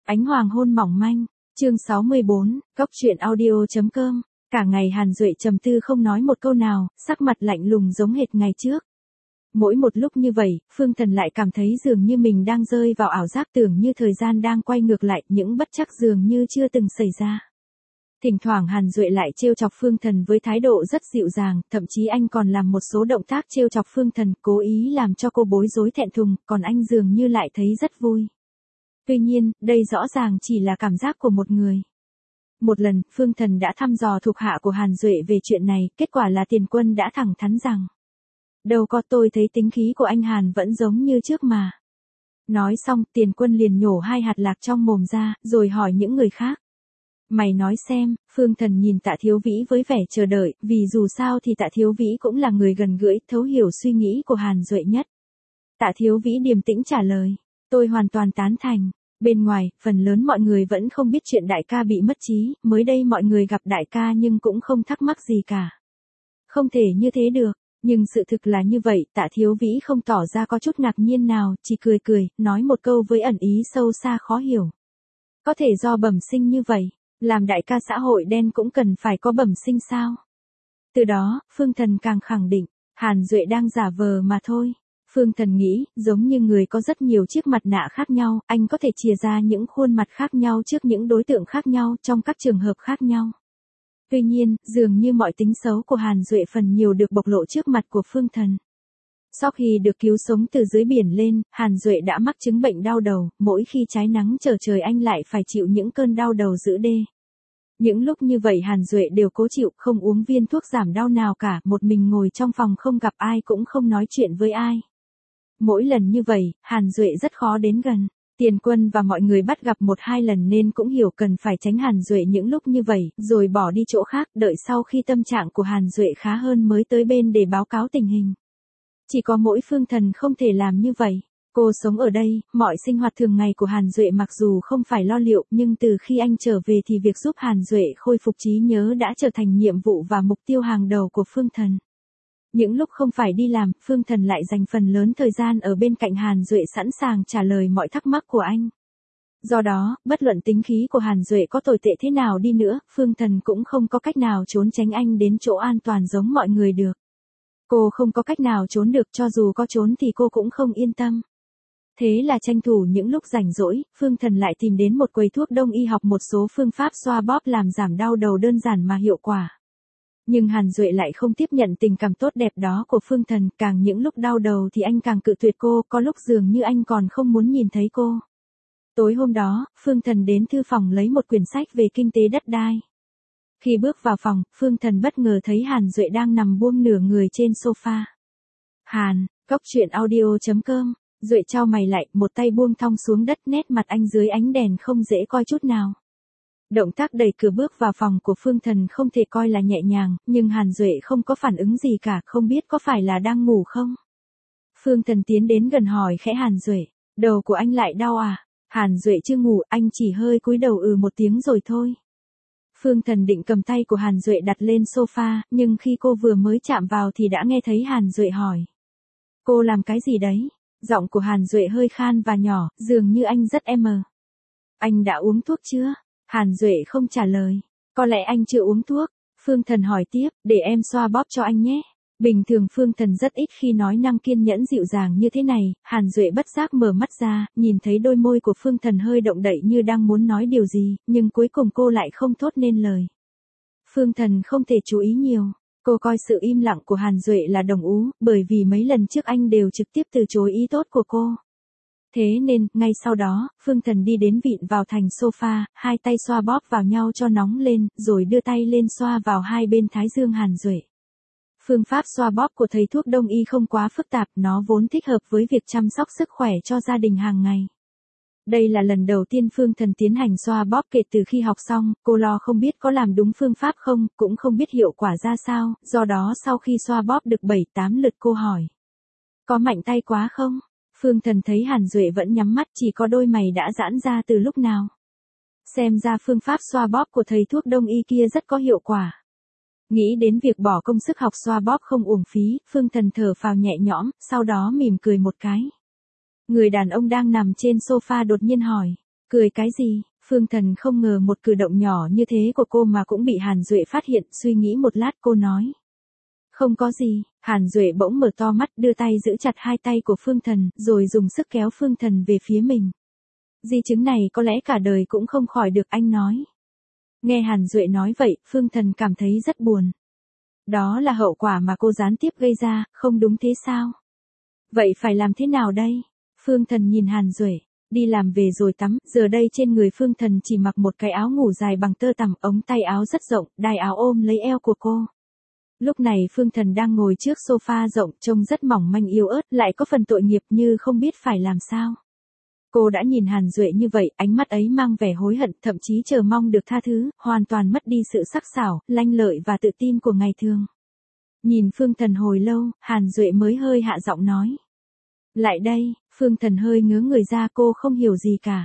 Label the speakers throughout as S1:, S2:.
S1: Ánh hoàng hôn mỏng manh, chương 64, Cóc truyện audio.com. Cả ngày Hàn Duệ trầm tư không nói một câu nào, sắc mặt lạnh lùng giống hệt ngày trước. Mỗi một lúc như vậy, Phương Thần lại cảm thấy dường như mình đang rơi vào ảo giác, tưởng như thời gian đang quay ngược lại, những bất trắc dường như chưa từng xảy ra. Thỉnh thoảng Hàn Duệ lại trêu chọc Phương Thần với thái độ rất dịu dàng, thậm chí anh còn làm một số động tác trêu chọc Phương Thần, cố ý làm cho cô bối rối thẹn thùng, còn anh dường như lại thấy rất vui. Tuy nhiên, đây rõ ràng chỉ là cảm giác của một người. Một lần, Phương Thần đã thăm dò thuộc hạ của Hàn Duệ về chuyện này, kết quả là Tiền Quân đã thẳng thắn rằng: "Đâu có, tôi thấy tính khí của anh Hàn vẫn giống như trước mà." Nói xong, Tiền Quân liền nhổ 2 hạt lạc trong mồm ra, rồi hỏi những người khác: "Mày nói xem." Phương Thần nhìn Tạ Thiếu Vĩ với vẻ chờ đợi, vì dù sao thì Tạ Thiếu Vĩ cũng là người gần gũi, thấu hiểu suy nghĩ của Hàn Duệ nhất. Tạ Thiếu Vĩ điềm tĩnh trả lời: "Tôi hoàn toàn tán thành." Bên ngoài, phần lớn mọi người vẫn không biết chuyện đại ca bị mất trí, mới đây mọi người gặp đại ca nhưng cũng không thắc mắc gì cả. Không thể như thế được, nhưng sự thực là như vậy, Tạ Thiếu Vĩ không tỏ ra có chút ngạc nhiên nào, chỉ cười cười, nói một câu với ẩn ý sâu xa khó hiểu. Có thể do bẩm sinh như vậy, làm đại ca xã hội đen cũng cần phải có bẩm sinh sao? Từ đó, Phương Thần càng khẳng định, Hàn Duệ đang giả vờ mà thôi. Phương Thần nghĩ, giống như người có rất nhiều chiếc mặt nạ khác nhau, anh có thể chìa ra những khuôn mặt khác nhau trước những đối tượng khác nhau, trong các trường hợp khác nhau. Tuy nhiên, dường như mọi tính xấu của Hàn Duệ phần nhiều được bộc lộ trước mặt của Phương Thần. Sau khi được cứu sống từ dưới biển lên, Hàn Duệ đã mắc chứng bệnh đau đầu, mỗi khi trái nắng trở trời anh lại phải chịu những cơn đau đầu dữ đê. Những lúc như vậy Hàn Duệ đều cố chịu, không uống viên thuốc giảm đau nào cả, một mình ngồi trong phòng không gặp ai cũng không nói chuyện với ai. Mỗi lần như vậy, Hàn Duệ rất khó đến gần. Tiền Quân và mọi người bắt gặp 1-2 lần nên cũng hiểu cần phải tránh Hàn Duệ những lúc như vậy, rồi bỏ đi chỗ khác, đợi sau khi tâm trạng của Hàn Duệ khá hơn mới tới bên để báo cáo tình hình. Chỉ có mỗi Phương Thần không thể làm như vậy. Cô sống ở đây, mọi sinh hoạt thường ngày của Hàn Duệ mặc dù không phải lo liệu, nhưng từ khi anh trở về thì việc giúp Hàn Duệ khôi phục trí nhớ đã trở thành nhiệm vụ và mục tiêu hàng đầu của Phương Thần. Những lúc không phải đi làm, Phương Thần lại dành phần lớn thời gian ở bên cạnh Hàn Duệ sẵn sàng trả lời mọi thắc mắc của anh. Do đó, bất luận tính khí của Hàn Duệ có tồi tệ thế nào đi nữa, Phương Thần cũng không có cách nào trốn tránh anh đến chỗ an toàn giống mọi người được. Cô không có cách nào trốn được, cho dù có trốn thì cô cũng không yên tâm. Thế là tranh thủ những lúc rảnh rỗi, Phương Thần lại tìm đến một quầy thuốc đông y học một số phương pháp xoa bóp làm giảm đau đầu đơn giản mà hiệu quả. Nhưng Hàn Duệ lại không tiếp nhận tình cảm tốt đẹp đó của Phương Thần, càng những lúc đau đầu thì anh càng cự tuyệt cô, có lúc dường như anh còn không muốn nhìn thấy cô. Tối hôm đó, Phương Thần đến thư phòng lấy một quyển sách về kinh tế đất đai. Khi bước vào phòng, Phương Thần bất ngờ thấy Hàn Duệ đang nằm buông nửa người trên sofa. "Hàn, Cóc truyện audio.com." Duệ chau mày lại, một tay buông thong xuống đất, nét mặt anh dưới ánh đèn không dễ coi chút nào. Động tác đẩy cửa bước vào phòng của Phương Thần không thể coi là nhẹ nhàng, nhưng Hàn Duệ không có phản ứng gì cả, không biết có phải là đang ngủ không. Phương Thần tiến đến gần hỏi khẽ Hàn Duệ: "Đầu của anh lại đau à?" Hàn Duệ chưa ngủ, anh chỉ hơi cúi đầu một tiếng rồi thôi. Phương Thần định cầm tay của Hàn Duệ đặt lên sofa, nhưng khi cô vừa mới chạm vào thì đã nghe thấy Hàn Duệ hỏi: "Cô làm cái gì đấy?" Giọng của Hàn Duệ hơi khan và nhỏ, dường như anh rất mờ. "Anh đã uống thuốc chưa?" Hàn Duệ không trả lời. "Có lẽ anh chưa uống thuốc." Phương Thần hỏi tiếp: "Để em xoa bóp cho anh nhé." Bình thường Phương Thần rất ít khi nói năng kiên nhẫn dịu dàng như thế này, Hàn Duệ bất giác mở mắt ra, nhìn thấy đôi môi của Phương Thần hơi động đậy như đang muốn nói điều gì, nhưng cuối cùng cô lại không thốt nên lời. Phương Thần không thể chú ý nhiều. Cô coi sự im lặng của Hàn Duệ là đồng ú, bởi vì mấy lần trước anh đều trực tiếp từ chối ý tốt của cô. Thế nên, ngay sau đó, Phương Thần đi đến vịn vào thành sofa, 2 tay xoa bóp vào nhau cho nóng lên, rồi đưa tay lên xoa vào 2 bên thái dương Hàn Duệ. Phương pháp xoa bóp của thầy thuốc đông y không quá phức tạp, nó vốn thích hợp với việc chăm sóc sức khỏe cho gia đình hàng ngày. Đây là lần đầu tiên Phương Thần tiến hành xoa bóp kể từ khi học xong, cô lo không biết có làm đúng phương pháp không, cũng không biết hiệu quả ra sao, do đó sau khi xoa bóp được 7-8 lượt cô hỏi: "Có mạnh tay quá không?" Phương Thần thấy Hàn Duệ vẫn nhắm mắt, chỉ có đôi mày đã giãn ra từ lúc nào. Xem ra phương pháp xoa bóp của thầy thuốc đông y kia rất có hiệu quả. Nghĩ đến việc bỏ công sức học xoa bóp không uổng phí, Phương Thần thở phào nhẹ nhõm, sau đó mỉm cười một cái. Người đàn ông đang nằm trên sofa đột nhiên hỏi: Cười cái gì? Phương Thần không ngờ một cử động nhỏ như thế của cô mà cũng bị Hàn Duệ phát hiện, suy nghĩ một lát cô nói. Không có gì, Hàn Duệ bỗng mở to mắt đưa tay giữ chặt hai tay của Phương Thần, rồi dùng sức kéo Phương Thần về phía mình. Di chứng này có lẽ cả đời cũng không khỏi được anh nói. Nghe Hàn Duệ nói vậy, Phương Thần cảm thấy rất buồn. Đó là hậu quả mà cô gián tiếp gây ra, không đúng thế sao? Vậy phải làm thế nào đây? Phương Thần nhìn Hàn Duệ. Đi làm về rồi tắm, giờ đây trên người Phương Thần chỉ mặc một cái áo ngủ dài bằng tơ tằm, ống tay áo rất rộng, đai áo ôm lấy eo của cô. Lúc này Phương Thần đang ngồi trước sofa rộng, trông rất mỏng manh yếu ớt, lại có phần tội nghiệp như không biết phải làm sao. Cô đã nhìn Hàn Duệ như vậy, ánh mắt ấy mang vẻ hối hận, thậm chí chờ mong được tha thứ, hoàn toàn mất đi sự sắc sảo, lanh lợi và tự tin của ngày thường. Nhìn Phương Thần hồi lâu, Hàn Duệ mới hơi hạ giọng nói. Lại đây, Phương Thần hơi ngớ người ra, cô không hiểu gì cả.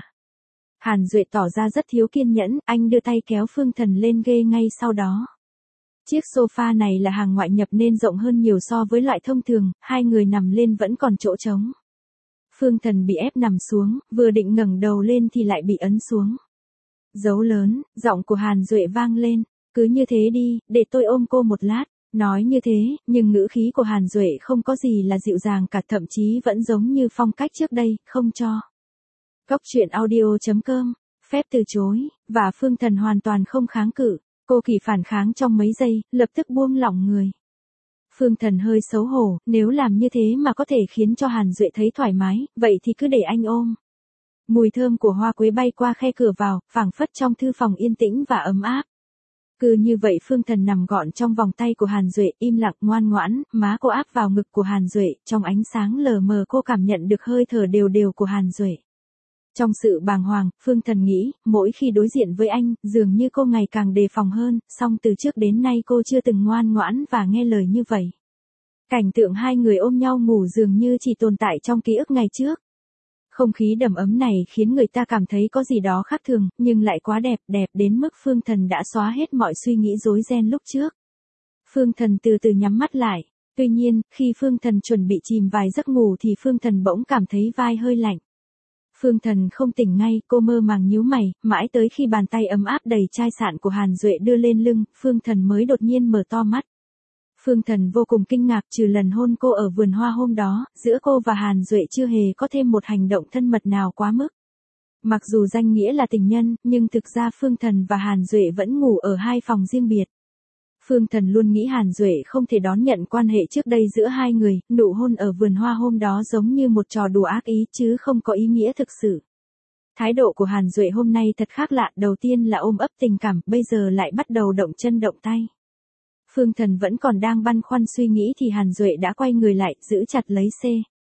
S1: Hàn Duệ tỏ ra rất thiếu kiên nhẫn, anh đưa tay kéo Phương Thần lên ghế ngay sau đó. Chiếc sofa này là hàng ngoại nhập nên rộng hơn nhiều so với loại thông thường, hai người nằm lên vẫn còn chỗ trống. Phương Thần bị ép nằm xuống, vừa định ngẩng đầu lên thì lại bị ấn xuống. Dấu lớn, giọng của Hàn Duệ vang lên, cứ như thế đi, để tôi ôm cô một lát. Nói như thế, nhưng ngữ khí của Hàn Duệ không có gì là dịu dàng cả, thậm chí vẫn giống như phong cách trước đây, không cho. Góc truyện audio.com, phép từ chối, và Phương Thần hoàn toàn không kháng cự, cô chỉ phản kháng trong mấy giây, lập tức buông lỏng người. Phương Thần hơi xấu hổ, nếu làm như thế mà có thể khiến cho Hàn Duệ thấy thoải mái, vậy thì cứ để anh ôm. Mùi thơm của hoa quế bay qua khe cửa vào, phảng phất trong thư phòng yên tĩnh và ấm áp. Cứ như vậy Phương Thần nằm gọn trong vòng tay của Hàn Duệ, im lặng ngoan ngoãn, má cô áp vào ngực của Hàn Duệ, trong ánh sáng lờ mờ cô cảm nhận được hơi thở đều đều của Hàn Duệ. Trong sự bàng hoàng, Phương Thần nghĩ, mỗi khi đối diện với anh, dường như cô ngày càng đề phòng hơn, song từ trước đến nay cô chưa từng ngoan ngoãn và nghe lời như vậy. Cảnh tượng hai người ôm nhau ngủ dường như chỉ tồn tại trong ký ức ngày trước. Không khí đầm ấm này khiến người ta cảm thấy có gì đó khác thường, nhưng lại quá đẹp, đẹp đến mức Phương Thần đã xóa hết mọi suy nghĩ rối ren lúc trước. Phương Thần từ từ nhắm mắt lại. Tuy nhiên, khi Phương Thần chuẩn bị chìm vài giấc ngủ thì Phương Thần bỗng cảm thấy vai hơi lạnh. Phương Thần không tỉnh ngay, cô mơ màng nhíu mày, mãi tới khi bàn tay ấm áp đầy chai sạn của Hàn Duệ đưa lên lưng, Phương Thần mới đột nhiên mở to mắt. Phương Thần vô cùng kinh ngạc, trừ lần hôn cô ở vườn hoa hôm đó, giữa cô và Hàn Duệ chưa hề có thêm một hành động thân mật nào quá mức. Mặc dù danh nghĩa là tình nhân, nhưng thực ra Phương Thần và Hàn Duệ vẫn ngủ ở hai phòng riêng biệt. Phương Thần luôn nghĩ Hàn Duệ không thể đón nhận quan hệ trước đây giữa hai người, nụ hôn ở vườn hoa hôm đó giống như một trò đùa ác ý chứ không có ý nghĩa thực sự. Thái độ của Hàn Duệ hôm nay thật khác lạ, đầu tiên là ôm ấp tình cảm, bây giờ lại bắt đầu động chân động tay. Phương Thần vẫn còn đang băn khoăn suy nghĩ thì Hàn Duệ đã quay người lại, giữ chặt lấy C.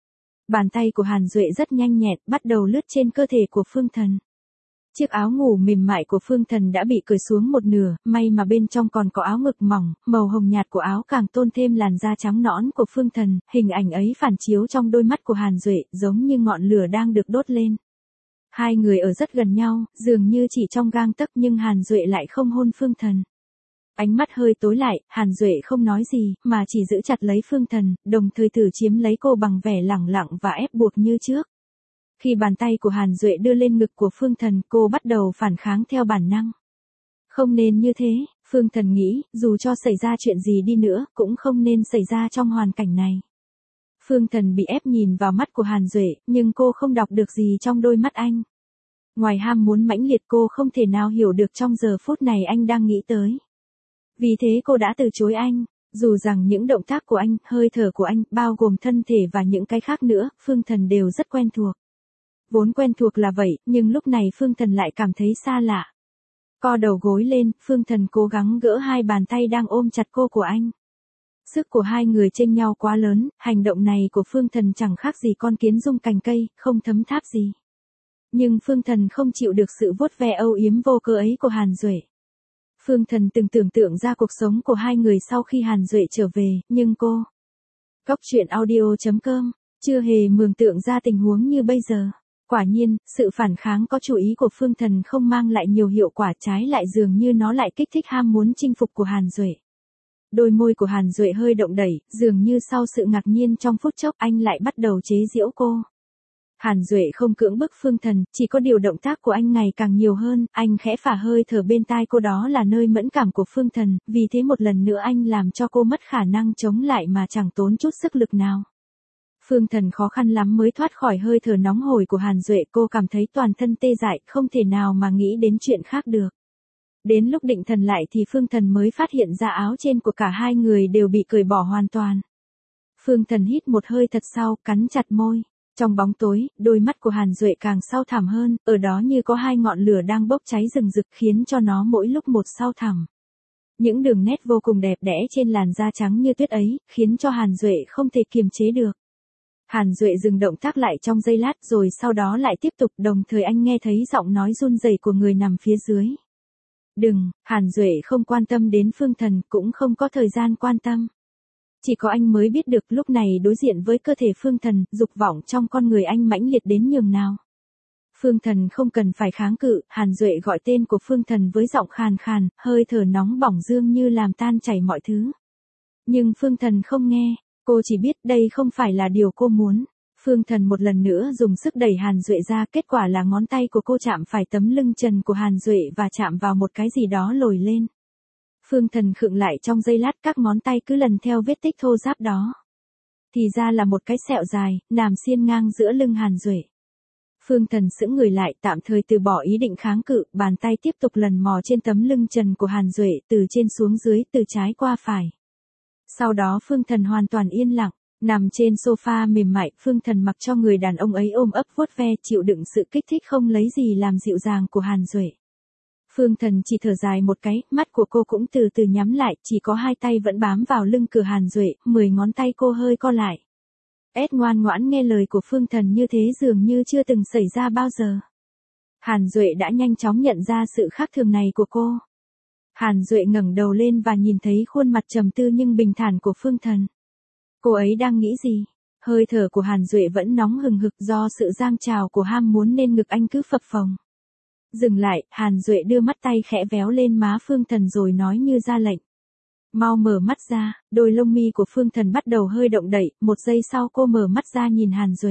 S1: Bàn tay của Hàn Duệ rất nhanh nhẹn, bắt đầu lướt trên cơ thể của Phương Thần. Chiếc áo ngủ mềm mại của Phương Thần đã bị cởi xuống một nửa, may mà bên trong còn có áo ngực mỏng, màu hồng nhạt của áo càng tôn thêm làn da trắng nõn của Phương Thần, hình ảnh ấy phản chiếu trong đôi mắt của Hàn Duệ, giống như ngọn lửa đang được đốt lên. Hai người ở rất gần nhau, dường như chỉ trong gang tấc nhưng Hàn Duệ lại không hôn Phương Thần. Ánh mắt hơi tối lại, Hàn Duệ không nói gì, mà chỉ giữ chặt lấy Phương Thần, đồng thời thử chiếm lấy cô bằng vẻ lẳng lặng và ép buộc như trước. Khi bàn tay của Hàn Duệ đưa lên ngực của Phương Thần, cô bắt đầu phản kháng theo bản năng. Không nên như thế, Phương Thần nghĩ, dù cho xảy ra chuyện gì đi nữa, cũng không nên xảy ra trong hoàn cảnh này. Phương Thần bị ép nhìn vào mắt của Hàn Duệ, nhưng cô không đọc được gì trong đôi mắt anh. Ngoài ham muốn mãnh liệt, cô không thể nào hiểu được trong giờ phút này anh đang nghĩ tới. Vì thế cô đã từ chối anh, dù rằng những động tác của anh, hơi thở của anh, bao gồm thân thể và những cái khác nữa, Phương Thần đều rất quen thuộc. Vốn quen thuộc là vậy, nhưng lúc này Phương Thần lại cảm thấy xa lạ. Co đầu gối lên, Phương Thần cố gắng gỡ hai bàn tay đang ôm chặt cô của anh. Sức của hai người chênh nhau quá lớn, hành động này của Phương Thần chẳng khác gì con kiến rung cành cây, không thấm tháp gì. Nhưng Phương Thần không chịu được sự vuốt ve âu yếm vô cớ ấy của Hàn Duệ. Phương Thần từng tưởng tượng ra cuộc sống của hai người sau khi Hàn Duệ trở về, nhưng cô. Góc truyện audio.com, chưa hề mường tượng ra tình huống như bây giờ. Quả nhiên, sự phản kháng có chủ ý của Phương Thần không mang lại nhiều hiệu quả, trái lại dường như nó lại kích thích ham muốn chinh phục của Hàn Duệ. Đôi môi của Hàn Duệ hơi động đẩy, dường như sau sự ngạc nhiên trong phút chốc anh lại bắt đầu chế giễu cô. Hàn Duệ không cưỡng bức Phương Thần, chỉ có điều động tác của anh ngày càng nhiều hơn, anh khẽ phả hơi thở bên tai cô, đó là nơi mẫn cảm của Phương Thần, vì thế một lần nữa anh làm cho cô mất khả năng chống lại mà chẳng tốn chút sức lực nào. Phương Thần khó khăn lắm mới thoát khỏi hơi thở nóng hổi của Hàn Duệ, cô cảm thấy toàn thân tê dại, không thể nào mà nghĩ đến chuyện khác được. Đến lúc định thần lại thì Phương Thần mới phát hiện ra áo trên của cả hai người đều bị cởi bỏ hoàn toàn. Phương Thần hít một hơi thật sâu, cắn chặt môi. Trong bóng tối, đôi mắt của Hàn Duệ càng sâu thẳm hơn, ở đó như có hai ngọn lửa đang bốc cháy rừng rực khiến cho nó mỗi lúc một sâu thẳm. Những đường nét vô cùng đẹp đẽ trên làn da trắng như tuyết ấy, khiến cho Hàn Duệ không thể kiềm chế được. Hàn Duệ dừng động tác lại trong giây lát rồi sau đó lại tiếp tục, đồng thời anh nghe thấy giọng nói run rẩy của người nằm phía dưới. Đừng, Hàn Duệ không quan tâm đến Phương Thần, cũng không có thời gian quan tâm. Chỉ có anh mới biết được lúc này đối diện với cơ thể Phương Thần, dục vọng trong con người anh mãnh liệt đến nhường nào. Phương Thần không cần phải kháng cự, Hàn Duệ gọi tên của Phương Thần với giọng khàn khàn, hơi thở nóng bỏng dương như làm tan chảy mọi thứ. Nhưng Phương Thần không nghe, cô chỉ biết đây không phải là điều cô muốn. Phương Thần một lần nữa dùng sức đẩy Hàn Duệ ra, kết quả là ngón tay của cô chạm phải tấm lưng trần của Hàn Duệ và chạm vào một cái gì đó lồi lên. Phương Thần khựng lại trong giây lát, các ngón tay cứ lần theo vết tích thô ráp đó. Thì ra là một cái sẹo dài, nằm xiên ngang giữa lưng Hàn Duệ. Phương Thần sững người lại, tạm thời từ bỏ ý định kháng cự, bàn tay tiếp tục lần mò trên tấm lưng trần của Hàn Duệ, từ trên xuống dưới, từ trái qua phải. Sau đó Phương Thần hoàn toàn yên lặng, nằm trên sofa mềm mại, Phương Thần mặc cho người đàn ông ấy ôm ấp vuốt ve, chịu đựng sự kích thích không lấy gì làm dịu dàng của Hàn Duệ. Phương Thần chỉ thở dài một cái, mắt của cô cũng từ từ nhắm lại, chỉ có hai tay vẫn bám vào lưng cửa Hàn Duệ, 10 ngón tay cô hơi co lại. Ngoan ngoãn nghe lời của Phương Thần như thế dường như chưa từng xảy ra bao giờ. Hàn Duệ đã nhanh chóng nhận ra sự khác thường này của cô. Hàn Duệ ngẩng đầu lên và nhìn thấy khuôn mặt trầm tư nhưng bình thản của Phương Thần. Cô ấy đang nghĩ gì? Hơi thở của Hàn Duệ vẫn nóng hừng hực, do sự dâng trào của ham muốn nên ngực anh cứ phập phồng. Dừng lại, Hàn Duệ đưa mắt tay khẽ véo lên má Phương Thần rồi nói như ra lệnh. Mau mở mắt ra, đôi lông mi của Phương Thần bắt đầu hơi động đậy, một giây sau cô mở mắt ra nhìn Hàn Duệ.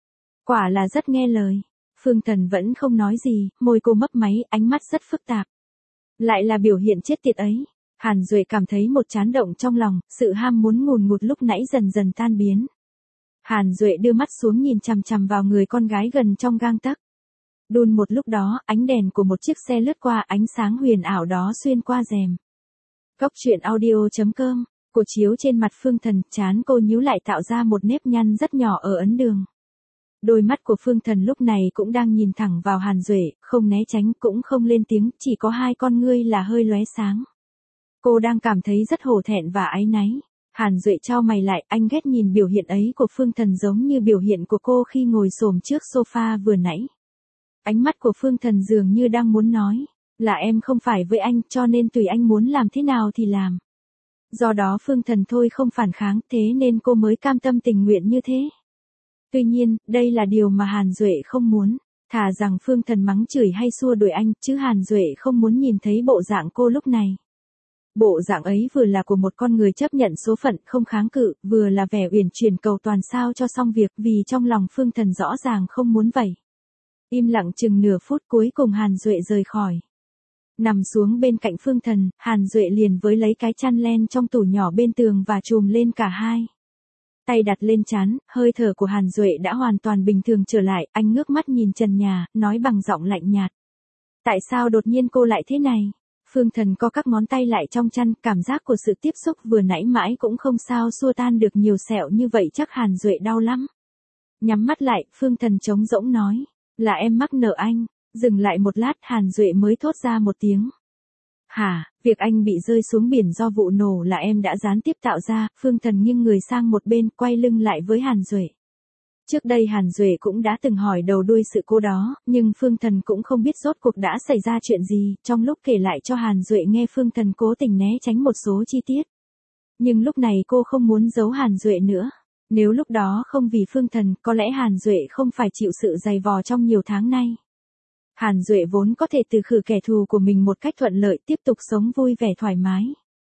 S1: Quả là rất nghe lời. Phương Thần vẫn không nói gì, môi cô mấp máy, ánh mắt rất phức tạp. Lại là biểu hiện chết tiệt ấy. Hàn Duệ cảm thấy một chán động trong lòng, sự ham muốn ngùn ngụt lúc nãy dần dần tan biến. Hàn Duệ đưa mắt xuống nhìn chằm chằm vào người con gái gần trong gang tấc. Đun một lúc đó, ánh đèn của một chiếc xe lướt qua, ánh sáng huyền ảo đó xuyên qua rèm. Góc truyện audio.com, cô chiếu trên mặt Phương Thần, trán cô nhíu lại tạo ra một nếp nhăn rất nhỏ ở ấn đường. Đôi mắt của Phương Thần lúc này cũng đang nhìn thẳng vào Hàn Duệ, không né tránh cũng không lên tiếng, chỉ có hai con ngươi là hơi lóe sáng. Cô đang cảm thấy rất hổ thẹn và áy náy. Hàn Duệ chau mày lại, anh ghét nhìn biểu hiện ấy của Phương Thần giống như biểu hiện của cô khi ngồi xổm trước sofa vừa nãy. Ánh mắt của Phương Thần dường như đang muốn nói, là em không phải với anh cho nên tùy anh muốn làm thế nào thì làm. Do đó Phương Thần thôi không phản kháng, thế nên cô mới cam tâm tình nguyện như thế. Tuy nhiên, đây là điều mà Hàn Duệ không muốn. Thà rằng Phương Thần mắng chửi hay xua đuổi anh, chứ Hàn Duệ không muốn nhìn thấy bộ dạng cô lúc này. Bộ dạng ấy vừa là của một con người chấp nhận số phận không kháng cự, vừa là vẻ uyển chuyển cầu toàn sao cho xong việc, vì trong lòng Phương Thần rõ ràng không muốn vậy. Im lặng chừng nửa phút, cuối cùng Hàn Duệ rời khỏi. Nằm xuống bên cạnh Phương Thần, Hàn Duệ liền với lấy cái chăn len trong tủ nhỏ bên tường và trùm lên cả hai. Tay đặt lên trán, hơi thở của Hàn Duệ đã hoàn toàn bình thường trở lại, anh ngước mắt nhìn trần nhà, nói bằng giọng lạnh nhạt. Tại sao đột nhiên cô lại thế này? Phương Thần co các ngón tay lại trong chăn, cảm giác của sự tiếp xúc vừa nãy mãi cũng không sao xua tan được nhiều sẹo như vậy, chắc Hàn Duệ đau lắm. Nhắm mắt lại, Phương Thần trống rỗng nói, là em mắc nợ anh. Dừng lại một lát, Hàn Duệ mới thốt ra một tiếng. Hả, việc anh bị rơi xuống biển do vụ nổ là em đã gián tiếp tạo ra. Phương Thần nghiêng người sang một bên, quay lưng lại với Hàn Duệ. Trước đây Hàn Duệ cũng đã từng hỏi đầu đuôi sự cố đó, nhưng Phương Thần cũng không biết rốt cuộc đã xảy ra chuyện gì. Trong lúc kể lại cho Hàn Duệ nghe, Phương Thần cố tình né tránh một số chi tiết. Nhưng lúc này cô không muốn giấu Hàn Duệ nữa. Nếu lúc đó không vì Phương Thần, có lẽ Hàn Duệ không phải chịu sự dày vò trong nhiều tháng nay. Hàn Duệ vốn có thể từ khử kẻ thù của mình một cách thuận lợi, tiếp tục sống vui vẻ thoải mái.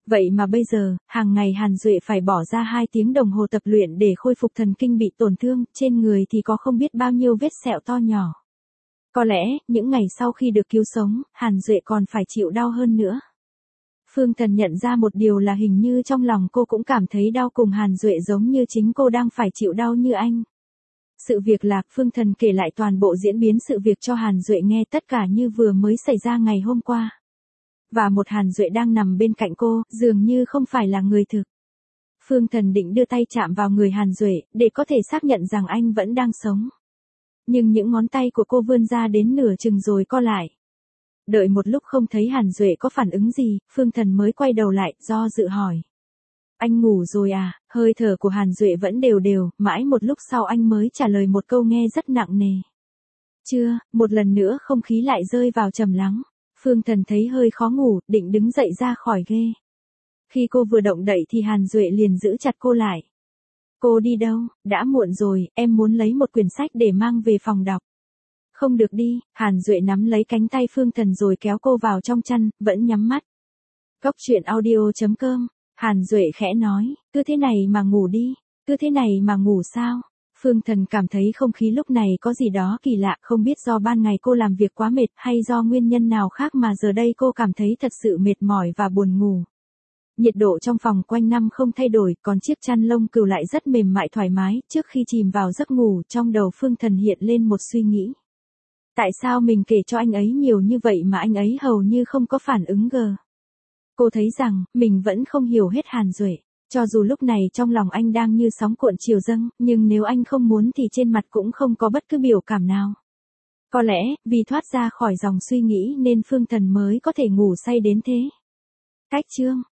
S1: Vậy mà bây giờ, hàng ngày Hàn Duệ phải bỏ ra 2 tiếng đồng hồ tập luyện để khôi phục thần kinh bị tổn thương, trên người thì có không biết bao nhiêu vết sẹo to nhỏ. Có lẽ, những ngày sau khi được cứu sống, Hàn Duệ còn phải chịu đau hơn nữa. Phương Thần nhận ra một điều là hình như trong lòng cô cũng cảm thấy đau cùng Hàn Duệ giống như chính cô đang phải chịu đau như anh. Sự việc là, Phương Thần kể lại toàn bộ diễn biến sự việc cho Hàn Duệ nghe, tất cả như vừa mới xảy ra ngày hôm qua. Và một Hàn Duệ đang nằm bên cạnh cô, dường như không phải là người thực. Phương Thần định đưa tay chạm vào người Hàn Duệ, để có thể xác nhận rằng anh vẫn đang sống. Nhưng những ngón tay của cô vươn ra đến nửa chừng rồi co lại. Đợi một lúc không thấy Hàn Duệ có phản ứng gì, Phương Thần mới quay đầu lại, do dự hỏi. Anh ngủ rồi à? Hơi thở của Hàn Duệ vẫn đều đều, mãi một lúc sau anh mới trả lời một câu nghe rất nặng nề. Chưa, một lần nữa không khí lại rơi vào trầm lắng. Phương Thần thấy hơi khó ngủ, định đứng dậy ra khỏi ghế. Khi cô vừa động đậy thì Hàn Duệ liền giữ chặt cô lại. Cô đi đâu? Đã muộn rồi, em muốn lấy một quyển sách để mang về phòng đọc. Không được đi, Hàn Duệ nắm lấy cánh tay Phương Thần rồi kéo cô vào trong chăn, vẫn nhắm mắt. Cốc truyện audio.com, Hàn Duệ khẽ nói, cứ thế này mà ngủ đi, cứ thế này mà ngủ sao? Phương Thần cảm thấy không khí lúc này có gì đó kỳ lạ, không biết do ban ngày cô làm việc quá mệt hay do nguyên nhân nào khác mà giờ đây cô cảm thấy thật sự mệt mỏi và buồn ngủ. Nhiệt độ trong phòng quanh năm không thay đổi, còn chiếc chăn lông cừu lại rất mềm mại thoải mái. Trước khi chìm vào giấc ngủ, trong đầu Phương Thần hiện lên một suy nghĩ. Tại sao mình kể cho anh ấy nhiều như vậy mà anh ấy hầu như không có phản ứng gờ? Cô thấy rằng, mình vẫn không hiểu hết Hàn Duệ. Cho dù lúc này trong lòng anh đang như sóng cuộn triều dâng, nhưng nếu anh không muốn thì trên mặt cũng không có bất cứ biểu cảm nào. Có lẽ, vì thoát ra khỏi dòng suy nghĩ nên Phương Thần mới có thể ngủ say đến thế. Cách chương